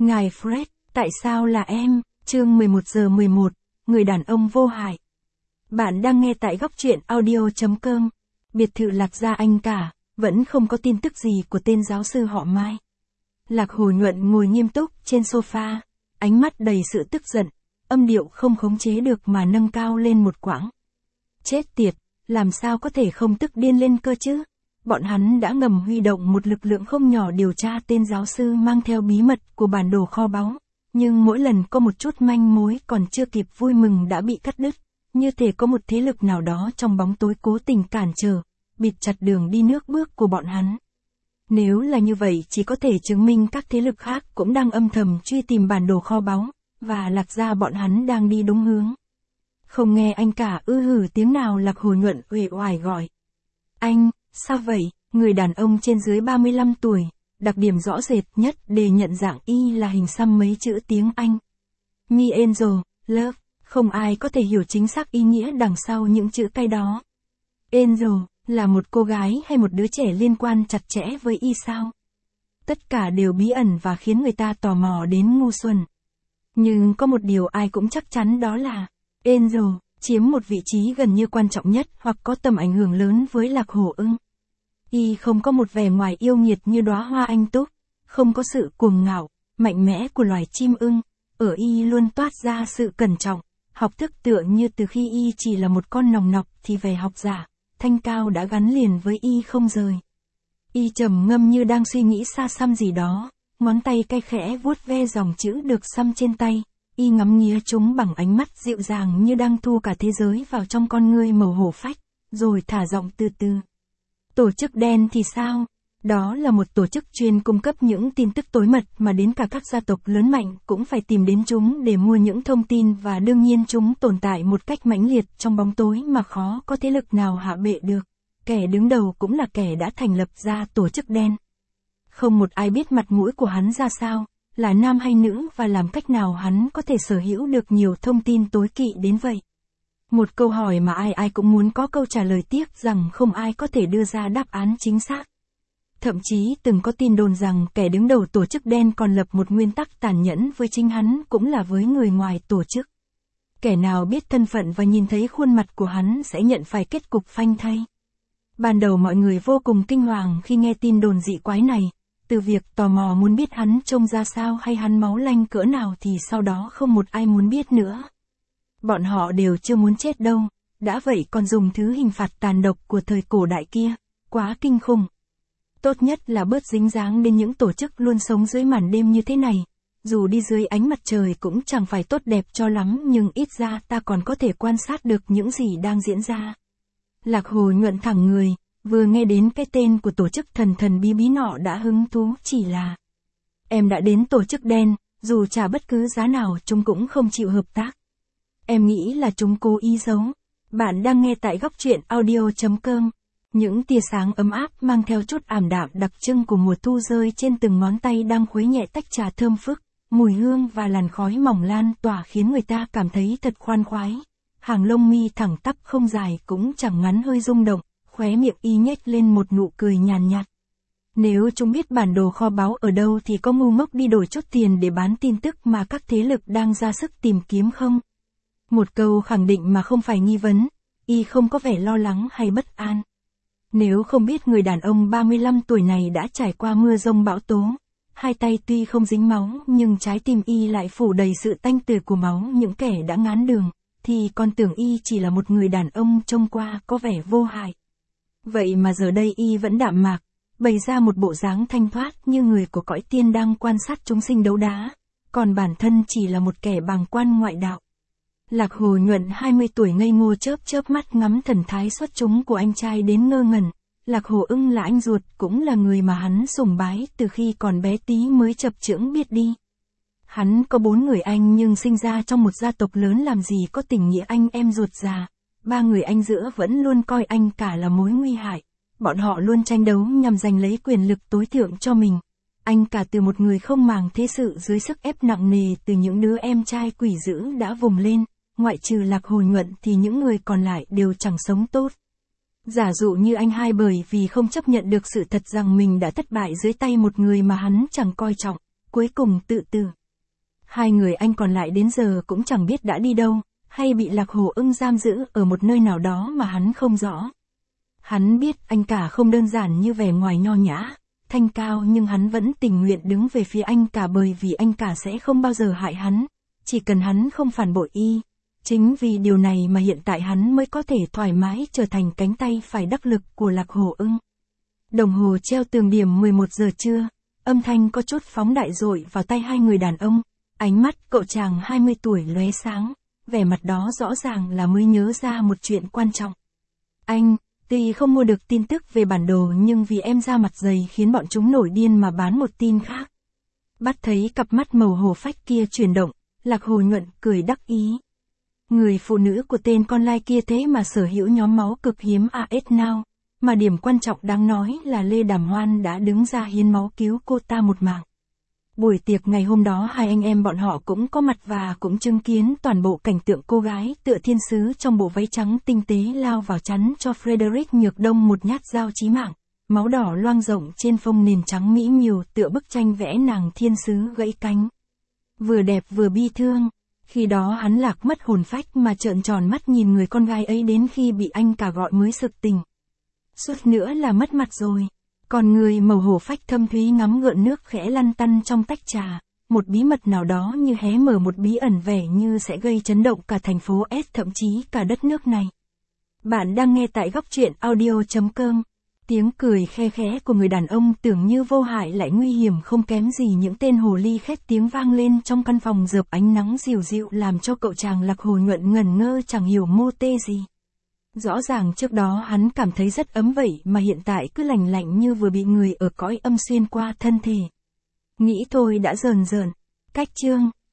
Ngài Fred, tại sao là em? Chương 11:11, người đàn ông vô hại. Bạn đang nghe tại góc truyện audio.com. Biệt thự Lạc Gia Anh cả, vẫn không có tin tức gì của tên giáo sư họ Mai. Lạc Hồi Nhuận ngồi nghiêm túc trên sofa, ánh mắt đầy sự tức giận, âm điệu không khống chế được mà nâng cao lên một quãng. Chết tiệt, làm sao có thể không tức điên lên cơ chứ? Bọn hắn đã ngầm huy động một lực lượng không nhỏ điều tra tên giáo sư mang theo bí mật của bản đồ kho báu, nhưng mỗi lần có một chút manh mối còn chưa kịp vui mừng đã bị cắt đứt, như thể có một thế lực nào đó trong bóng tối cố tình cản trở, bịt chặt đường đi nước bước của bọn hắn. Nếu là như vậy chỉ có thể chứng minh các thế lực khác cũng đang âm thầm truy tìm bản đồ kho báu, và Lạc Gia bọn hắn đang đi đúng hướng. Không nghe anh cả hử tiếng nào. Lạc Hồi Nhuận uể oải gọi. Anh, sao vậy? Người đàn ông trên dưới 35 tuổi, đặc điểm rõ rệt nhất để nhận dạng y là hình xăm mấy chữ tiếng Anh. Me Angel, Love, không ai có thể hiểu chính xác ý nghĩa đằng sau những chữ cái đó. Angel, là một cô gái hay một đứa trẻ liên quan chặt chẽ với y sao? Tất cả đều bí ẩn và khiến người ta tò mò đến ngu xuẩn. Nhưng có một điều ai cũng chắc chắn, đó là Angel chiếm một vị trí gần như quan trọng nhất hoặc có tầm ảnh hưởng lớn với Lạc Hổ Ưng. Y không có một vẻ ngoài yêu nghiệt như đóa hoa anh túc, không có sự cuồng ngạo, mạnh mẽ của loài chim ưng, ở y luôn toát ra sự cẩn trọng, học thức tựa như từ khi y chỉ là một con nòng nọc thì vẻ học giả, thanh cao đã gắn liền với y không rời. Y trầm ngâm như đang suy nghĩ xa xăm gì đó, ngón tay cay khẽ vuốt ve dòng chữ được xăm trên tay. Y ngắm nghía chúng bằng ánh mắt dịu dàng như đang thu cả thế giới vào trong con ngươi màu hổ phách, rồi thả giọng từ từ. Tổ chức đen thì sao? Đó là một tổ chức chuyên cung cấp những tin tức tối mật mà đến cả các gia tộc lớn mạnh cũng phải tìm đến chúng để mua những thông tin, và đương nhiên chúng tồn tại một cách mãnh liệt trong bóng tối mà khó có thế lực nào hạ bệ được. Kẻ đứng đầu cũng là kẻ đã thành lập ra tổ chức đen. Không một ai biết mặt mũi của hắn ra sao, là nam hay nữ và làm cách nào hắn có thể sở hữu được nhiều thông tin tối kỵ đến vậy. Một câu hỏi mà ai cũng muốn có câu trả lời, tiếc rằng không ai có thể đưa ra đáp án chính xác. Thậm chí từng có tin đồn rằng kẻ đứng đầu tổ chức đen còn lập một nguyên tắc tàn nhẫn với chính hắn cũng là với người ngoài tổ chức. Kẻ nào biết thân phận và nhìn thấy khuôn mặt của hắn sẽ nhận phải kết cục phanh thay. Ban đầu mọi người vô cùng kinh hoàng khi nghe tin đồn dị quái này. Từ việc tò mò muốn biết hắn trông ra sao hay hắn máu lanh cỡ nào thì sau đó không một ai muốn biết nữa. Bọn họ đều chưa muốn chết đâu, đã vậy còn dùng thứ hình phạt tàn độc của thời cổ đại kia, quá kinh khủng. Tốt nhất là bớt dính dáng đến những tổ chức luôn sống dưới màn đêm như thế này. Dù đi dưới ánh mặt trời cũng chẳng phải tốt đẹp cho lắm, nhưng ít ra ta còn có thể quan sát được những gì đang diễn ra. Lạc Hồi Nhuận thẳng người. Vừa nghe đến cái tên của tổ chức thần bí bí nọ đã hứng thú, chỉ là em đã đến tổ chức đen, dù trả bất cứ giá nào chúng cũng không chịu hợp tác. Em nghĩ là chúng cố ý giấu. Bạn đang nghe tại góc truyện audio.com. Những tia sáng ấm áp mang theo chút ảm đạm đặc trưng của mùa thu rơi trên từng ngón tay đang khuấy nhẹ tách trà thơm phức, mùi hương và làn khói mỏng lan tỏa khiến người ta cảm thấy thật khoan khoái. Hàng lông mi thẳng tắp không dài cũng chẳng ngắn hơi rung động. Khóe miệng y nhếch lên một nụ cười nhàn nhạt. Nếu chúng biết bản đồ kho báu ở đâu thì có ngu ngốc đi đổi chút tiền để bán tin tức mà các thế lực đang ra sức tìm kiếm không? Một câu khẳng định mà không phải nghi vấn, y không có vẻ lo lắng hay bất an. Nếu không biết người đàn ông 35 tuổi này đã trải qua mưa giông bão tố, hai tay tuy không dính máu nhưng trái tim y lại phủ đầy sự tanh tưởi của máu những kẻ đã ngán đường, thì còn tưởng y chỉ là một người đàn ông trông qua có vẻ vô hại. Vậy mà giờ đây y vẫn đạm mạc, bày ra một bộ dáng thanh thoát như người của cõi tiên đang quan sát chúng sinh đấu đá, còn bản thân chỉ là một kẻ bàng quan ngoại đạo. Lạc Hồi Nhuận 20 tuổi ngây ngô chớp mắt ngắm thần thái xuất chúng của anh trai đến ngơ ngẩn. Lạc Hổ Ưng là anh ruột, cũng là người mà hắn sùng bái từ khi còn bé tí mới chập chững biết đi. Hắn có 4 người anh nhưng sinh ra trong một gia tộc lớn, làm gì có tình nghĩa anh em ruột già. 3 người anh giữa vẫn luôn coi anh cả là mối nguy hại. Bọn họ luôn tranh đấu nhằm giành lấy quyền lực tối thượng cho mình. Anh cả từ một người không màng thế sự dưới sức ép nặng nề từ những đứa em trai quỷ dữ đã vùng lên, ngoại trừ Lạc Hồi Nhuận thì những người còn lại đều chẳng sống tốt. Giả dụ như anh hai, bởi vì không chấp nhận được sự thật rằng mình đã thất bại dưới tay một người mà hắn chẳng coi trọng, cuối cùng tự tử. Hai người anh còn lại đến giờ cũng chẳng biết đã đi đâu, hay bị Lạc Hồ Ưng giam giữ ở một nơi nào đó mà hắn không rõ. Hắn biết anh cả không đơn giản như vẻ ngoài nho nhã, thanh cao, nhưng hắn vẫn tình nguyện đứng về phía anh cả bởi vì anh cả sẽ không bao giờ hại hắn, chỉ cần hắn không phản bội y. Chính vì điều này mà hiện tại hắn mới có thể thoải mái trở thành cánh tay phải đắc lực của Lạc Hồ Ưng. Đồng hồ treo tường điểm 11 giờ trưa, âm thanh có chút phóng đại dội vào tay hai người đàn ông, ánh mắt cậu chàng 20 tuổi lóe sáng, vẻ mặt đó rõ ràng là mới nhớ ra một chuyện quan trọng. Anh, tuy không mua được tin tức về bản đồ nhưng vì em ra mặt dày khiến bọn chúng nổi điên mà bán một tin khác. Bắt thấy cặp mắt màu hổ phách kia chuyển động, Lạc Hồ Nhuận cười đắc ý. Người phụ nữ của tên con lai kia thế mà sở hữu nhóm máu cực hiếm AS Now, mà điểm quan trọng đáng nói là Lê Đàm Hoan đã đứng ra hiến máu cứu cô ta một mạng. Buổi tiệc ngày hôm đó hai anh em bọn họ cũng có mặt và cũng chứng kiến toàn bộ cảnh tượng cô gái tựa thiên sứ trong bộ váy trắng tinh tế lao vào chắn cho Frederick Nhược Đông một nhát dao chí mạng, máu đỏ loang rộng trên phông nền trắng mỹ miều tựa bức tranh vẽ nàng thiên sứ gãy cánh. Vừa đẹp vừa bi thương, khi đó hắn Lạc mất hồn phách mà trợn tròn mắt nhìn người con gái ấy đến khi bị anh cả gọi mới sực tỉnh. Suốt nữa là mất mặt rồi. Còn người màu hổ phách thâm thúy ngắm gợn nước khẽ lăn tăn trong tách trà, một bí mật nào đó như hé mở một bí ẩn vẻ như sẽ gây chấn động cả thành phố S thậm chí cả đất nước này. Bạn đang nghe tại góc truyện audio.com. Tiếng cười khe khẽ của người đàn ông tưởng như vô hại lại nguy hiểm không kém gì những tên hồ ly khét tiếng vang lên trong căn phòng rợp ánh nắng dịu dịu làm cho cậu chàng Lạc Hồ Nhuận ngẩn ngơ chẳng hiểu mô tê gì. Rõ ràng trước đó hắn cảm thấy rất ấm vậy mà hiện tại cứ lạnh lạnh như vừa bị người ở cõi âm xuyên qua thân thể. Nghĩ thôi đã rờn rợn. Cách chương